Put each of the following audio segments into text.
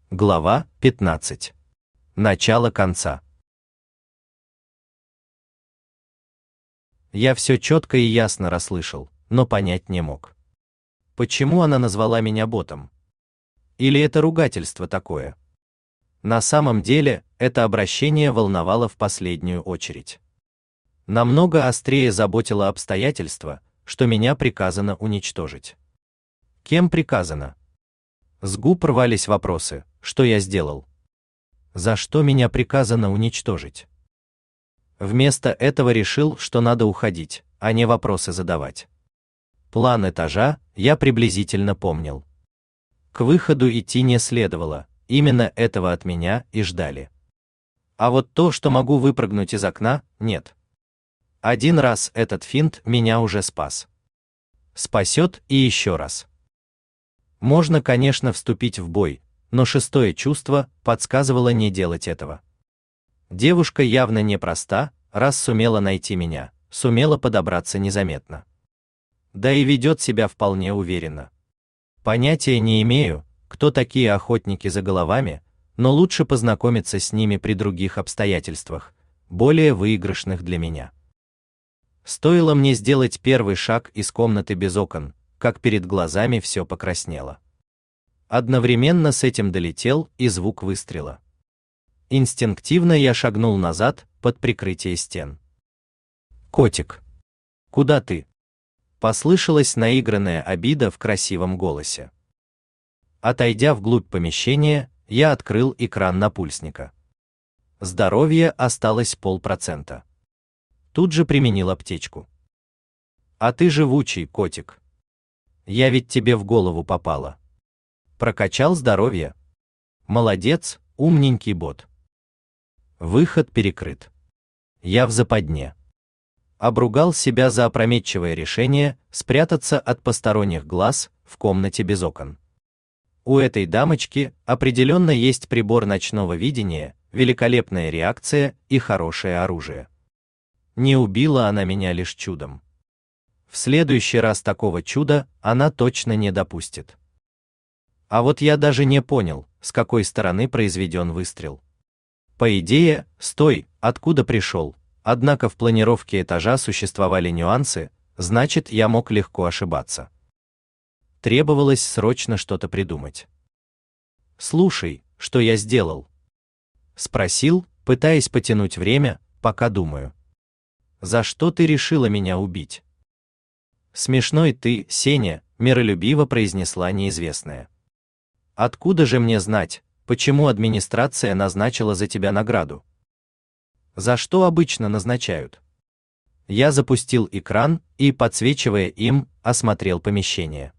Глава 15. Начало конца. Я все четко и ясно расслышал, но понять не мог. Почему она назвала меня ботом? Или это ругательство такое? На самом деле, это обращение волновало в последнюю очередь. Намного острее заботило обстоятельство, что меня приказано уничтожить. Кем приказано? С губ рвались вопросы: что я сделал? За что меня приказано уничтожить? Вместо этого решил, что надо уходить, а не вопросы задавать. План этажа я приблизительно помнил. К выходу идти не следовало, именно этого от меня и ждали. А вот то, что могу выпрыгнуть из окна, нет. Один раз этот финт меня уже спас. Спасет и еще раз. Можно, конечно, вступить в бой, но шестое чувство подсказывало не делать этого. Девушка явно непроста, раз сумела найти меня, сумела подобраться незаметно. Да и ведет себя вполне уверенно. Понятия не имею, кто такие охотники за головами, но лучше познакомиться с ними при других обстоятельствах, более выигрышных для меня. Стоило мне сделать первый шаг из комнаты без окон, как перед глазами все покраснело. Одновременно с этим долетел и звук выстрела. Инстинктивно я шагнул назад, под прикрытие стен. «Котик! Куда ты?» Послышалась наигранная обида в красивом голосе. Отойдя вглубь помещения, я открыл экран напульсника. Здоровье осталось 0,5%. Тут же применил аптечку. «А ты живучий, котик. Я ведь тебе в голову попала. Прокачал здоровье. Молодец, умненький бот». Выход перекрыт. Я в западне. Обругал себя за опрометчивое решение спрятаться от посторонних глаз в комнате без окон. У этой дамочки определенно есть прибор ночного видения, великолепная реакция и хорошее оружие. Не убила она меня лишь чудом. В следующий раз такого чуда она точно не допустит. А вот я даже не понял, с какой стороны произведен выстрел. По идее, с той, откуда пришел, однако в планировке этажа существовали нюансы, значит, я мог легко ошибаться. Требовалось срочно что-то придумать. «Слушай, что я сделал?» — спросил, пытаясь потянуть время, пока думаю. «За что ты решила меня убить?» «Смешной ты, Сеня», — миролюбиво произнесла неизвестная. «Откуда же мне знать, почему администрация назначила за тебя награду? За что обычно назначают?» Я запустил экран и, подсвечивая им, осмотрел помещение.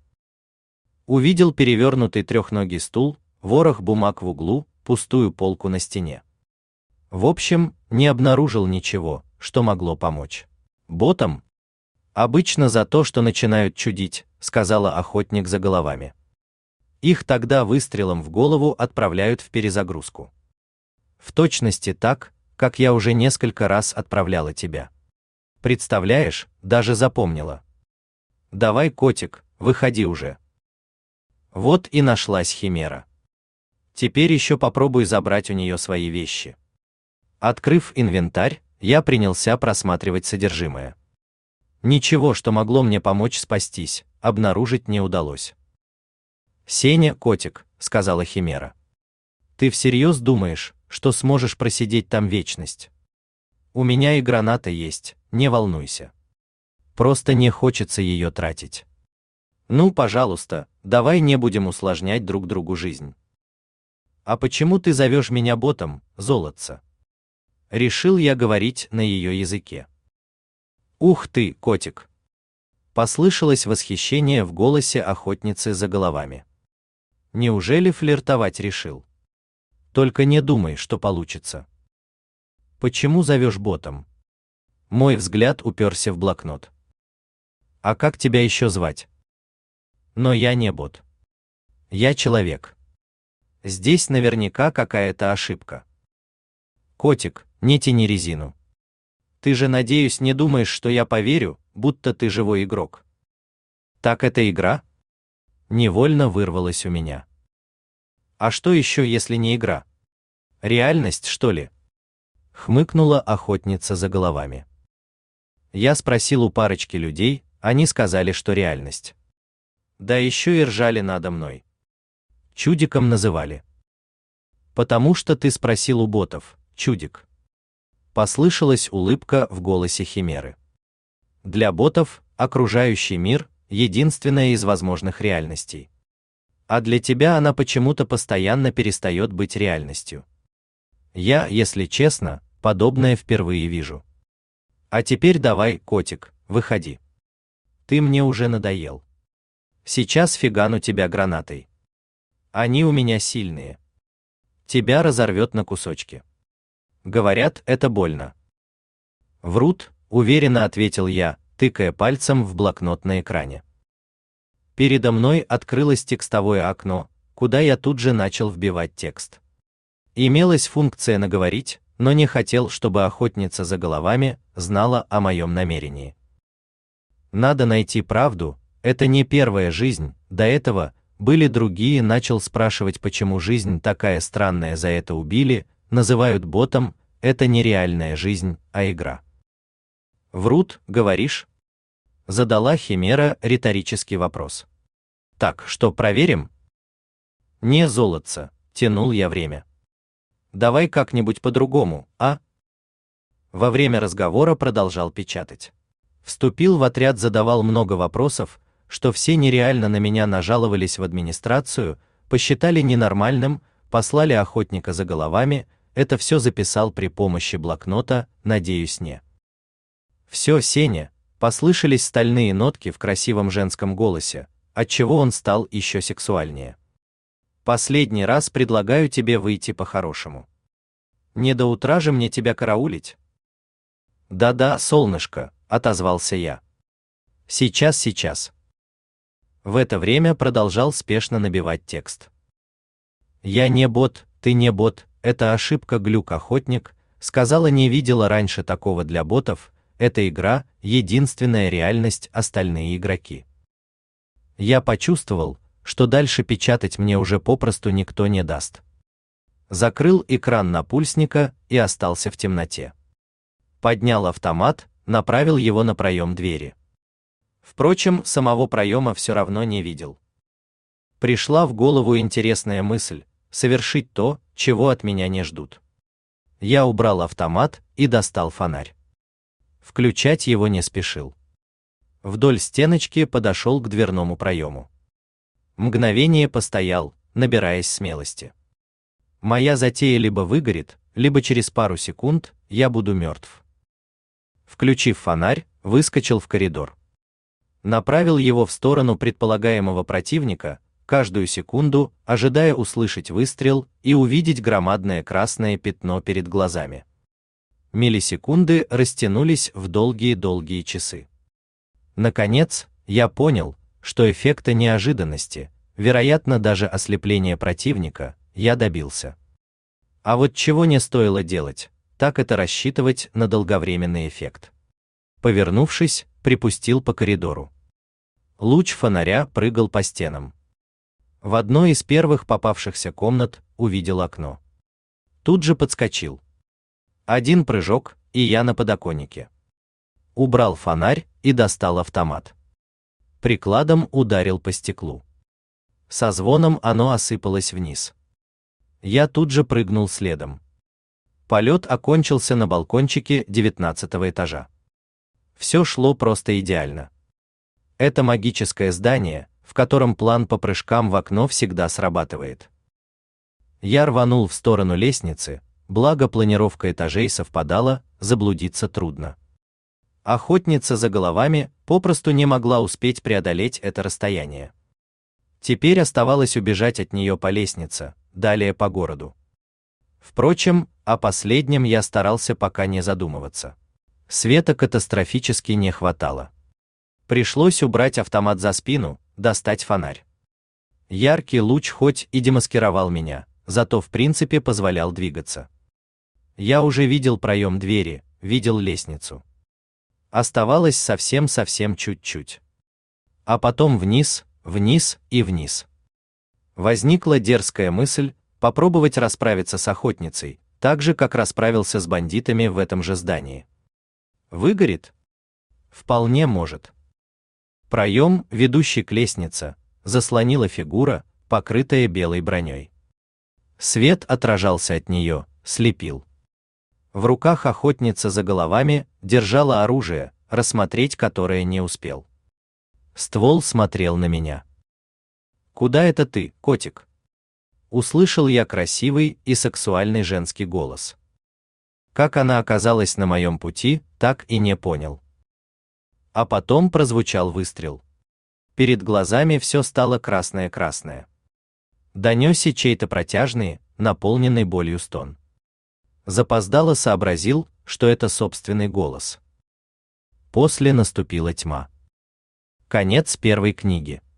Увидел перевернутый трехногий стул, ворох бумаг в углу, пустую полку на стене. В общем, не обнаружил ничего, что могло помочь. «Ботом?» «Обычно за то, что начинают чудить», — сказала охотник за головами. «Их тогда выстрелом в голову отправляют в перезагрузку. В точности так, как я уже несколько раз отправляла тебя. Представляешь, даже запомнила. Давай, котик, выходи уже». Вот и нашлась химера. Теперь еще попробуй забрать у нее свои вещи. Открыв инвентарь, я принялся просматривать содержимое. Ничего, что могло мне помочь спастись, обнаружить не удалось. «Сеня, котик», — сказала химера. «Ты всерьез думаешь, что сможешь просидеть там вечность? У меня и граната есть, не волнуйся. Просто не хочется ее тратить. Ну, пожалуйста, давай не будем усложнять друг другу жизнь». «А почему ты зовешь меня ботом, золотца?» Решил я говорить на ее языке. «Ух ты, котик!» Послышалось восхищение в голосе охотницы за головами. «Неужели флиртовать решил? Только не думай, что получится». «Почему зовешь ботом?» Мой взгляд уперся в блокнот. «А как тебя еще звать?» «Но я не бот. Я человек. Здесь наверняка какая-то ошибка». «Котик, не тяни резину. Ты же, надеюсь, не думаешь, что я поверю, будто ты живой игрок?» «Так это игра?» Невольно вырвалось у меня. А что еще, если не игра? Реальность, что ли? Хмыкнула охотница за головами. Я спросил у парочки людей, они сказали, что реальность. Да еще и ржали надо мной. Чудиком называли. Потому что ты спросил у ботов, чудик. Послышалась улыбка в голосе химеры. Для ботов окружающий мир — единственная из возможных реальностей. А для тебя она почему-то постоянно перестает быть реальностью. Я, если честно, подобное впервые вижу. А теперь давай, котик, выходи. Ты мне уже надоел. Сейчас фигану тебя гранатой. Они у меня сильные. Тебя разорвет на кусочки. Говорят, это больно. Врут, уверенно ответил я, тыкая пальцем в блокнот на экране. Передо мной открылось текстовое окно, куда я тут же начал вбивать текст. Имелась функция наговорить, но не хотел, чтобы охотница за головами знала о моем намерении. Надо найти правду, это не первая жизнь, до этого были другие, начал спрашивать, почему жизнь такая странная, за это убили, называют ботом, это не реальная жизнь, а игра. Врут, говоришь? Задала химера риторический вопрос. Так, что, проверим? Не, золотце, тянул я время. Давай как-нибудь по-другому, а? Во время разговора продолжал печатать. Вступил в отряд, задавал много вопросов, что все нереально, на меня нажаловались в администрацию, посчитали ненормальным, послали охотника за головами, это все записал при помощи блокнота, надеюсь, не. Все, Сеня, послышались стальные нотки в красивом женском голосе, отчего он стал еще сексуальнее. Последний раз предлагаю тебе выйти по-хорошему. Не до утра же мне тебя караулить. Да-да, солнышко, отозвался я. Сейчас. В это время продолжал спешно набивать текст. Я не бот, ты не бот, это ошибка, глюк, охотник, сказала, не видела раньше такого для ботов, эта игра — единственная реальность, остальные игроки. Я почувствовал, что дальше печатать мне уже попросту никто не даст. Закрыл экран напульсника и остался в темноте. Поднял автомат, направил его на проем двери. Впрочем, самого проема все равно не видел. Пришла в голову интересная мысль — совершить то, чего от меня не ждут. Я убрал автомат и достал фонарь. Включать его не спешил. Вдоль стеночки подошел к дверному проему. Мгновение постоял, набираясь смелости. Моя затея либо выгорит, либо через пару секунд я буду мертв. Включив фонарь, выскочил в коридор. Направил его в сторону предполагаемого противника, каждую секунду ожидая услышать выстрел и увидеть громадное красное пятно перед глазами. Миллисекунды растянулись в долгие часы. Наконец, я понял, что эффекта неожиданности, вероятно, даже ослепления противника, я добился. А вот чего не стоило делать, так это рассчитывать на долговременный эффект. Повернувшись, припустил по коридору. Луч фонаря прыгал по стенам. В одной из первых попавшихся комнат увидел окно. Тут же подскочил. Один прыжок, и я на подоконнике. Убрал фонарь и достал автомат. Прикладом ударил по стеклу. Со звоном оно осыпалось вниз. Я тут же прыгнул следом. Полет окончился на балкончике 19-го этажа. Все шло просто идеально. Это магическое здание, в котором план по прыжкам в окно всегда срабатывает. Я рванул в сторону лестницы, благо планировка этажей совпадала, заблудиться трудно. Охотница за головами попросту не могла успеть преодолеть это расстояние. Теперь оставалось убежать от нее по лестнице, далее по городу. Впрочем, о последнем я старался пока не задумываться. Света катастрофически не хватало. Пришлось убрать автомат за спину, достать фонарь. Яркий луч хоть и демаскировал меня, зато в принципе позволял двигаться. Я уже видел проем двери, видел лестницу. Оставалось совсем чуть-чуть. А потом вниз и вниз. Возникла дерзкая мысль, попробовать расправиться с охотницей, так же, как расправился с бандитами в этом же здании. Выгорит? Вполне может. Проем, ведущий к лестнице, заслонила фигура, покрытая белой броней. Свет отражался от нее, слепил. В руках охотница за головами держала оружие, рассмотреть которое не успел. Ствол смотрел на меня. «Куда это ты, котик?» Услышал я красивый и сексуальный женский голос. Как она оказалась на моем пути, так и не понял. А потом прозвучал выстрел. Перед глазами все стало красное-красное. Донесся чей-то протяжный, наполненный болью стон. Запоздало сообразил, что это собственный голос. После наступила тьма. Конец первой книги.